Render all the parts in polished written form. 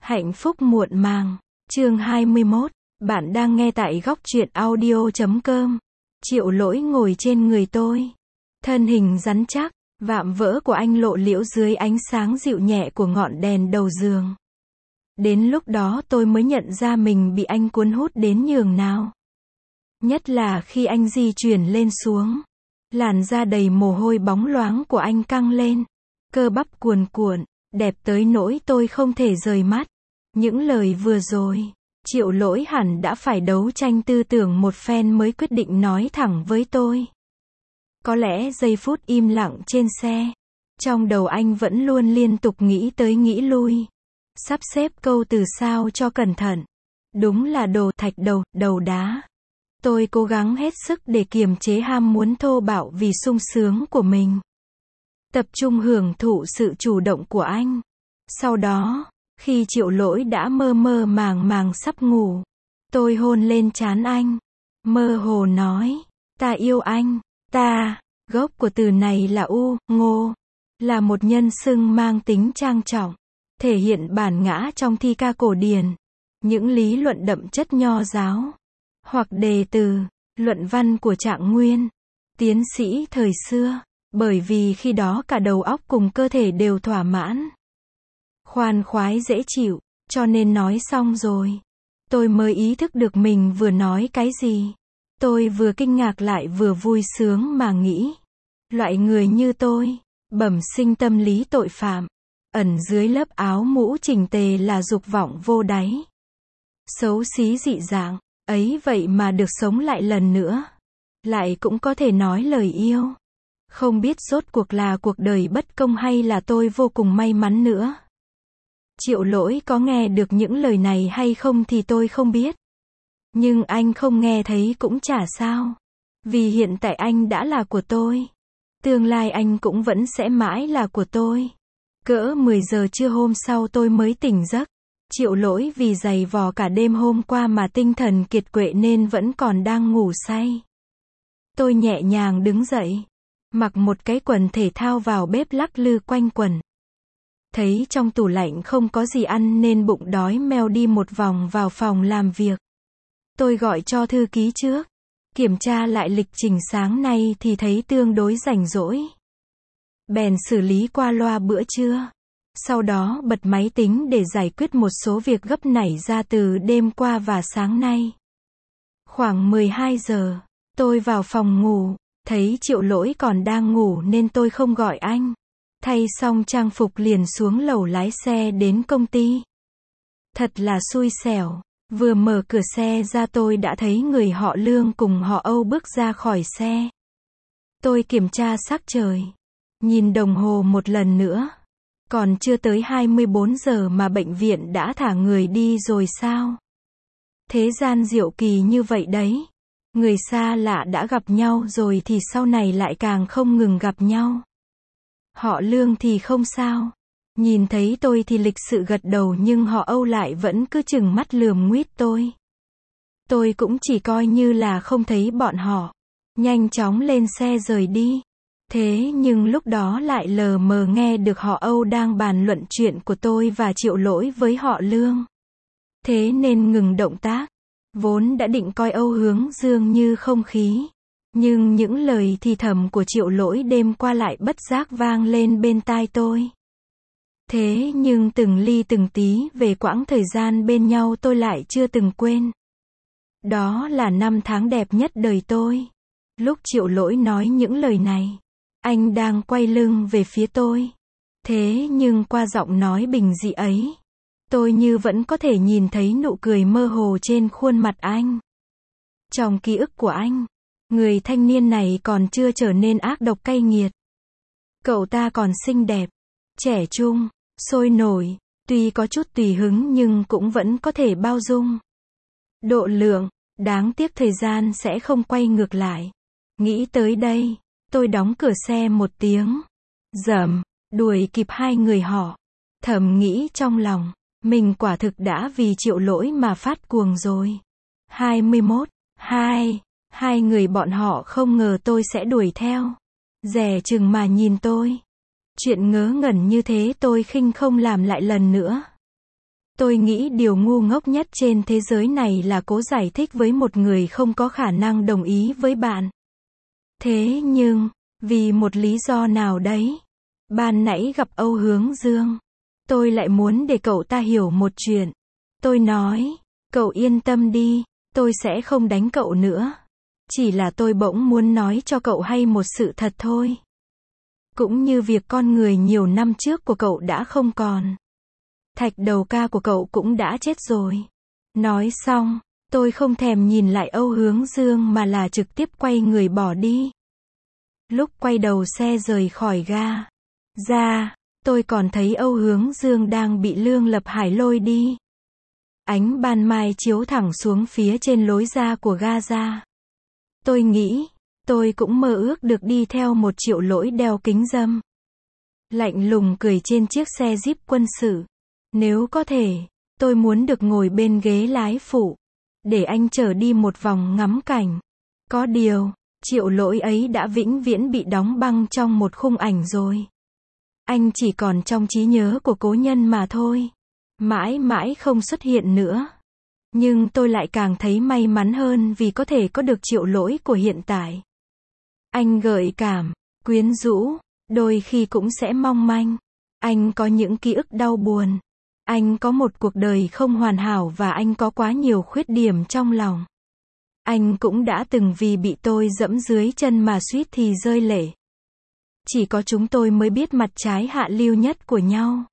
Hạnh phúc muộn màng. Chương 21. Bạn đang nghe tại góc truyện audio.com. Triệu Lỗi ngồi trên người tôi. Thân hình rắn chắc, vạm vỡ của anh lộ liễu dưới ánh sáng dịu nhẹ của ngọn đèn đầu giường. Đến lúc đó tôi mới nhận ra mình bị anh cuốn hút đến nhường nào. Nhất là khi anh di chuyển lên xuống. Làn da đầy mồ hôi bóng loáng của anh căng lên. Cơ bắp cuồn cuộn, đẹp tới nỗi tôi không thể rời mắt. Những lời vừa rồi, Triệu Lỗi hẳn đã phải đấu tranh tư tưởng một phen mới quyết định nói thẳng với tôi. Có lẽ giây phút im lặng trên xe, trong đầu anh vẫn luôn liên tục nghĩ tới nghĩ lui. Sắp xếp câu từ sao cho cẩn thận. Đúng là đồ thạch đầu đá. Tôi cố gắng hết sức để kiềm chế ham muốn thô bạo vì sung sướng của mình. Tập trung hưởng thụ sự chủ động của anh. Sau đó, khi Triệu Lỗi đã mơ mơ màng sắp ngủ, tôi hôn lên trán anh. Mơ hồ nói, ta yêu anh, ta, gốc của từ này là ngô, là một nhân xưng mang tính trang trọng, thể hiện bản ngã trong thi ca cổ điển, những lý luận đậm chất nho giáo, hoặc đề từ, luận văn của Trạng Nguyên, tiến sĩ thời xưa, bởi vì khi đó cả đầu óc cùng cơ thể đều thỏa mãn. Khoan khoái dễ chịu, cho nên nói xong rồi. Tôi mới ý thức được mình vừa nói cái gì. Tôi vừa kinh ngạc lại vừa vui sướng mà nghĩ. Loại người như tôi, bẩm sinh tâm lý tội phạm, ẩn dưới lớp áo mũ chỉnh tề là dục vọng vô đáy. Xấu xí dị dạng, ấy vậy mà được sống lại lần nữa. Lại cũng có thể nói lời yêu. Không biết rốt cuộc là cuộc đời bất công hay là tôi vô cùng may mắn nữa. Triệu Lỗi có nghe được những lời này hay không thì tôi không biết. Nhưng anh không nghe thấy cũng chả sao. Vì hiện tại anh đã là của tôi. Tương lai anh cũng vẫn sẽ mãi là của tôi. Cỡ 10 giờ trưa hôm sau tôi mới tỉnh giấc. Triệu Lỗi vì giày vò cả đêm hôm qua mà tinh thần kiệt quệ nên vẫn còn đang ngủ say. Tôi nhẹ nhàng đứng dậy. Mặc một cái quần thể thao vào bếp lắc lư quanh quần. Thấy trong tủ lạnh không có gì ăn nên bụng đói meo đi một vòng vào phòng làm việc. Tôi gọi cho thư ký trước. Kiểm tra lại lịch trình sáng nay thì thấy tương đối rảnh rỗi. Bèn xử lý qua loa bữa trưa. Sau đó bật máy tính để giải quyết một số việc gấp nảy ra từ đêm qua và sáng nay. Khoảng 12 giờ, tôi vào phòng ngủ. Thấy Triệu Lỗi còn đang ngủ nên tôi không gọi anh. Thay xong trang phục liền xuống lầu lái xe đến công ty. Thật là xui xẻo. Vừa mở cửa xe ra tôi đã thấy người họ Lương cùng họ Âu bước ra khỏi xe. Tôi kiểm tra sắc trời. Nhìn đồng hồ một lần nữa. Còn chưa tới 24 giờ mà bệnh viện đã thả người đi rồi sao? Thế gian diệu kỳ như vậy đấy. Người xa lạ đã gặp nhau rồi thì sau này lại càng không ngừng gặp nhau. Họ Lương thì không sao. Nhìn thấy tôi thì lịch sự gật đầu nhưng họ Âu lại vẫn cứ chừng mắt lườm nguýt tôi. Tôi cũng chỉ coi như là không thấy bọn họ. Nhanh chóng lên xe rời đi. Thế nhưng lúc đó lại lờ mờ nghe được họ Âu đang bàn luận chuyện của tôi và Triệu Lỗi với họ Lương. Thế nên ngừng động tác. Vốn đã định coi Âu Hướng Dương như không khí. Nhưng những lời thì thầm của Triệu Lỗi đêm qua lại bất giác vang lên bên tai tôi. Thế nhưng từng ly từng tí về quãng thời gian bên nhau tôi lại chưa từng quên. Đó là năm tháng đẹp nhất đời tôi. Lúc Triệu Lỗi nói những lời này, anh đang quay lưng về phía tôi. Thế nhưng qua giọng nói bình dị ấy, tôi như vẫn có thể nhìn thấy nụ cười mơ hồ trên khuôn mặt anh. Trong ký ức của anh, người thanh niên này còn chưa trở nên ác độc cay nghiệt. Cậu ta còn xinh đẹp, trẻ trung, sôi nổi, tuy có chút tùy hứng nhưng cũng vẫn có thể bao dung. Độ lượng, đáng tiếc thời gian sẽ không quay ngược lại. Nghĩ tới đây, tôi đóng cửa xe một tiếng. Dầm, đuổi kịp hai người họ. Thầm nghĩ trong lòng, mình quả thực đã vì Triệu Lỗi mà phát cuồng rồi. 21. Hai người bọn họ không ngờ tôi sẽ đuổi theo. Dè chừng mà nhìn tôi. Chuyện ngớ ngẩn như thế tôi khinh không làm lại lần nữa. Tôi nghĩ điều ngu ngốc nhất trên thế giới này là cố giải thích với một người không có khả năng đồng ý với bạn. Thế nhưng, vì một lý do nào đấy, ban nãy gặp Âu Hướng Dương, tôi lại muốn để cậu ta hiểu một chuyện. Tôi nói, cậu yên tâm đi, tôi sẽ không đánh cậu nữa. Chỉ là tôi bỗng muốn nói cho cậu hay một sự thật thôi. Cũng như việc con người nhiều năm trước của cậu đã không còn. Thạch đầu ca của cậu cũng đã chết rồi. Nói xong, tôi không thèm nhìn lại Âu Hướng Dương mà là trực tiếp quay người bỏ đi. Lúc quay đầu xe rời khỏi ga ra, tôi còn thấy Âu Hướng Dương đang bị Lương Lập Hải lôi đi. Ánh ban mai chiếu thẳng xuống phía trên lối ra của ga ra. Tôi nghĩ, tôi cũng mơ ước được đi theo một Triệu Lỗi đeo kính râm. Lạnh lùng cười trên chiếc xe Jeep quân sự. Nếu có thể, tôi muốn được ngồi bên ghế lái phụ, để anh chở đi một vòng ngắm cảnh. Có điều, Triệu Lỗi ấy đã vĩnh viễn bị đóng băng trong một khung ảnh rồi. Anh chỉ còn trong trí nhớ của cố nhân mà thôi. Mãi mãi không xuất hiện nữa. Nhưng tôi lại càng thấy may mắn hơn vì có thể có được Triệu Lỗi của hiện tại. Anh gợi cảm, quyến rũ, đôi khi cũng sẽ mong manh. Anh có những ký ức đau buồn. Anh có một cuộc đời không hoàn hảo và anh có quá nhiều khuyết điểm trong lòng. Anh cũng đã từng vì bị tôi dẫm dưới chân mà suýt thì rơi lệ. Chỉ có chúng tôi mới biết mặt trái hạ lưu nhất của nhau.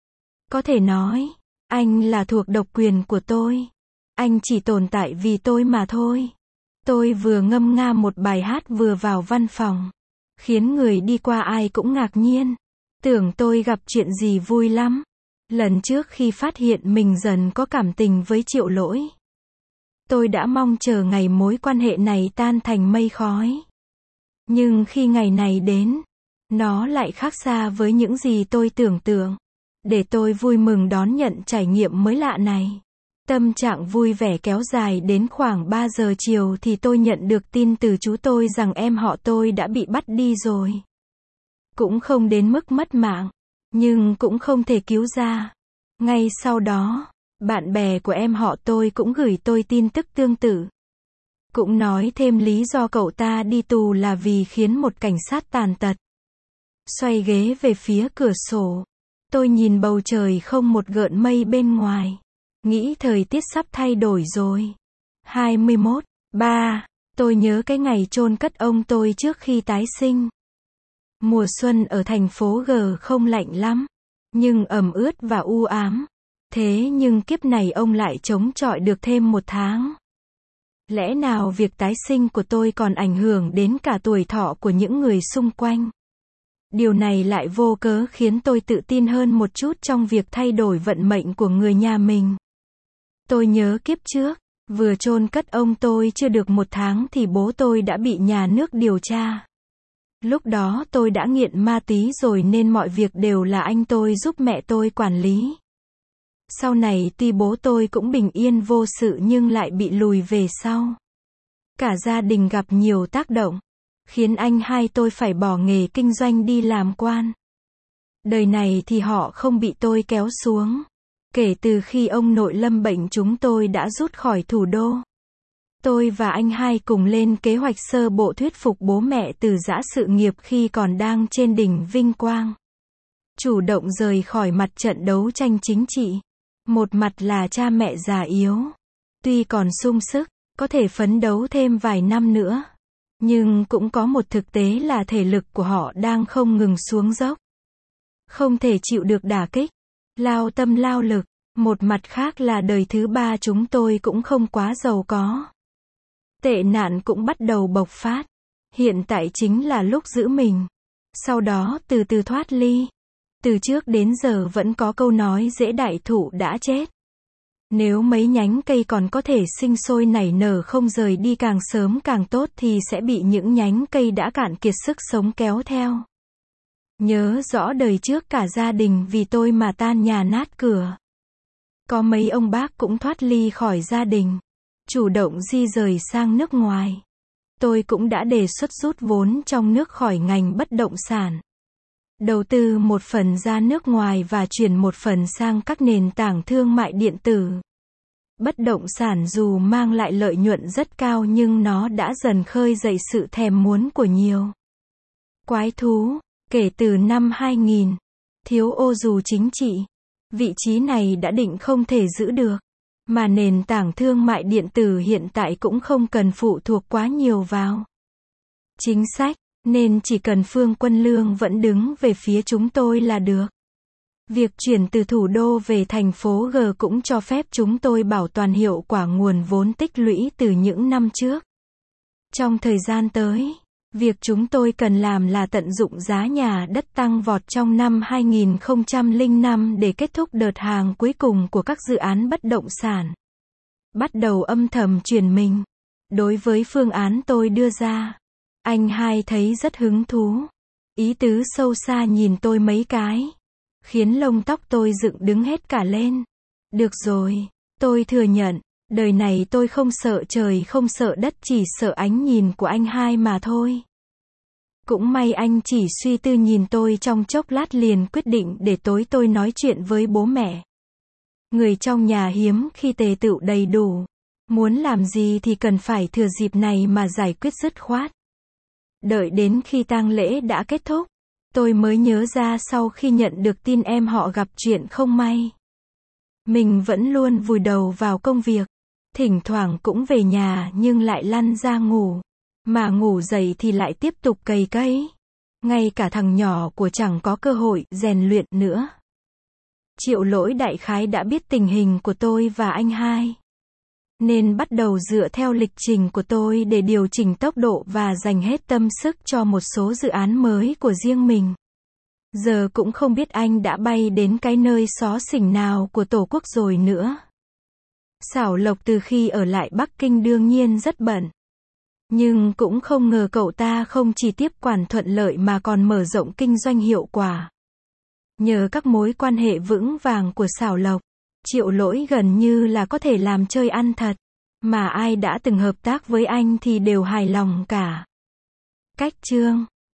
Có thể nói, anh là thuộc độc quyền của tôi. Anh chỉ tồn tại vì tôi mà thôi. Tôi vừa ngâm nga một bài hát vừa vào văn phòng, khiến người đi qua ai cũng ngạc nhiên. Tưởng tôi gặp chuyện gì vui lắm. Lần trước khi phát hiện mình dần có cảm tình với Triệu Lỗi, tôi đã mong chờ ngày mối quan hệ này tan thành mây khói. Nhưng khi ngày này đến, nó lại khác xa với những gì tôi tưởng tượng. Để tôi vui mừng đón nhận trải nghiệm mới lạ này. Tâm trạng vui vẻ kéo dài đến khoảng 3 giờ chiều thì tôi nhận được tin từ chú tôi rằng em họ tôi đã bị bắt đi rồi. Cũng không đến mức mất mạng, nhưng cũng không thể cứu ra. Ngay sau đó, bạn bè của em họ tôi cũng gửi tôi tin tức tương tự. Cũng nói thêm lý do cậu ta đi tù là vì khiến một cảnh sát tàn tật. Xoay ghế về phía cửa sổ. Tôi nhìn bầu trời không một gợn mây bên ngoài. Nghĩ thời tiết sắp thay đổi rồi. 21/3. Tôi nhớ cái ngày chôn cất ông tôi trước khi tái sinh. Mùa xuân ở thành phố G không lạnh lắm, nhưng ẩm ướt và u ám. Thế nhưng kiếp này ông lại chống chọi được thêm 1 tháng. Lẽ nào việc tái sinh của tôi còn ảnh hưởng đến cả tuổi thọ của những người xung quanh? Điều này lại vô cớ khiến tôi tự tin hơn một chút trong việc thay đổi vận mệnh của người nhà mình. Tôi nhớ kiếp trước, vừa chôn cất ông tôi chưa được 1 tháng thì bố tôi đã bị nhà nước điều tra. Lúc đó tôi đã nghiện ma túy rồi nên mọi việc đều là anh tôi giúp mẹ tôi quản lý. Sau này tuy bố tôi cũng bình yên vô sự nhưng lại bị lùi về sau. Cả gia đình gặp nhiều tác động, khiến anh hai tôi phải bỏ nghề kinh doanh đi làm quan. Đời này thì họ không bị tôi kéo xuống. Kể từ khi ông nội lâm bệnh chúng tôi đã rút khỏi thủ đô. Tôi và anh hai cùng lên kế hoạch sơ bộ thuyết phục bố mẹ từ giã sự nghiệp khi còn đang trên đỉnh vinh quang. Chủ động rời khỏi mặt trận đấu tranh chính trị. Một mặt là cha mẹ già yếu. Tuy còn sung sức, có thể phấn đấu thêm vài năm nữa. Nhưng cũng có một thực tế là thể lực của họ đang không ngừng xuống dốc. Không thể chịu được đả kích. Lao tâm lao lực. Một mặt khác là đời thứ ba chúng tôi cũng không quá giàu có. Tệ nạn cũng bắt đầu bộc phát. Hiện tại chính là lúc giữ mình. Sau đó từ từ thoát ly. Từ trước đến giờ vẫn có câu nói dễ đại thụ đã chết. Nếu mấy nhánh cây còn có thể sinh sôi nảy nở không rời đi càng sớm càng tốt thì sẽ bị những nhánh cây đã cạn kiệt sức sống kéo theo. Nhớ rõ đời trước cả gia đình vì tôi mà tan nhà nát cửa. Có mấy ông bác cũng thoát ly khỏi gia đình, chủ động di rời sang nước ngoài. Tôi cũng đã đề xuất rút vốn trong nước khỏi ngành bất động sản. đầu tư một phần ra nước ngoài và chuyển một phần sang các nền tảng thương mại điện tử. Bất động sản dù mang lại lợi nhuận rất cao nhưng nó đã dần khơi dậy sự thèm muốn của nhiều quái thú. Kể từ năm 2000, thiếu ô dù chính trị, vị trí này đã định không thể giữ được. Mà nền tảng thương mại điện tử hiện tại cũng không cần phụ thuộc quá nhiều vào chính sách, nên chỉ cần Phương Quân Lương vẫn đứng về phía chúng tôi là được. Việc chuyển từ thủ đô về thành phố G cũng cho phép chúng tôi bảo toàn hiệu quả nguồn vốn tích lũy từ những năm trước. Trong thời gian tới, việc chúng tôi cần làm là tận dụng giá nhà đất tăng vọt trong năm 2005 để kết thúc đợt hàng cuối cùng của các dự án bất động sản. Bắt đầu âm thầm chuyển mình. Đối với phương án tôi đưa ra, anh hai thấy rất hứng thú. Ý tứ sâu xa nhìn tôi mấy cái, khiến lông tóc tôi dựng đứng hết cả lên. Được rồi, tôi thừa nhận, đời này tôi không sợ trời không sợ đất, chỉ sợ ánh nhìn của anh hai mà thôi. Cũng may anh chỉ suy tư nhìn tôi trong chốc lát liền quyết định để tối tôi nói chuyện với bố mẹ. Người trong nhà hiếm khi tề tựu đầy đủ. Muốn làm gì thì cần phải thừa dịp này mà giải quyết dứt khoát. Đợi đến khi tang lễ đã kết thúc, tôi mới nhớ ra sau khi nhận được tin em họ gặp chuyện không may. Mình vẫn luôn vùi đầu vào công việc. Thỉnh thoảng cũng về nhà nhưng lại lăn ra ngủ. Mà ngủ dậy thì lại tiếp tục cày cấy. Ngay cả thằng nhỏ của chẳng có cơ hội rèn luyện nữa. Triệu Lỗi đại khái đã biết tình hình của tôi và anh hai, nên bắt đầu dựa theo lịch trình của tôi để điều chỉnh tốc độ và dành hết tâm sức cho một số dự án mới của riêng mình. Giờ cũng không biết anh đã bay đến cái nơi xó xỉnh nào của Tổ quốc rồi nữa. Xảo Lộc từ khi ở lại Bắc Kinh đương nhiên rất bận. Nhưng cũng không ngờ cậu ta không chỉ tiếp quản thuận lợi mà còn mở rộng kinh doanh hiệu quả. Nhờ các mối quan hệ vững vàng của Xảo Lộc, Triệu Lỗi gần như là có thể làm chơi ăn thật. Mà ai đã từng hợp tác với anh thì đều hài lòng cả. Cách chương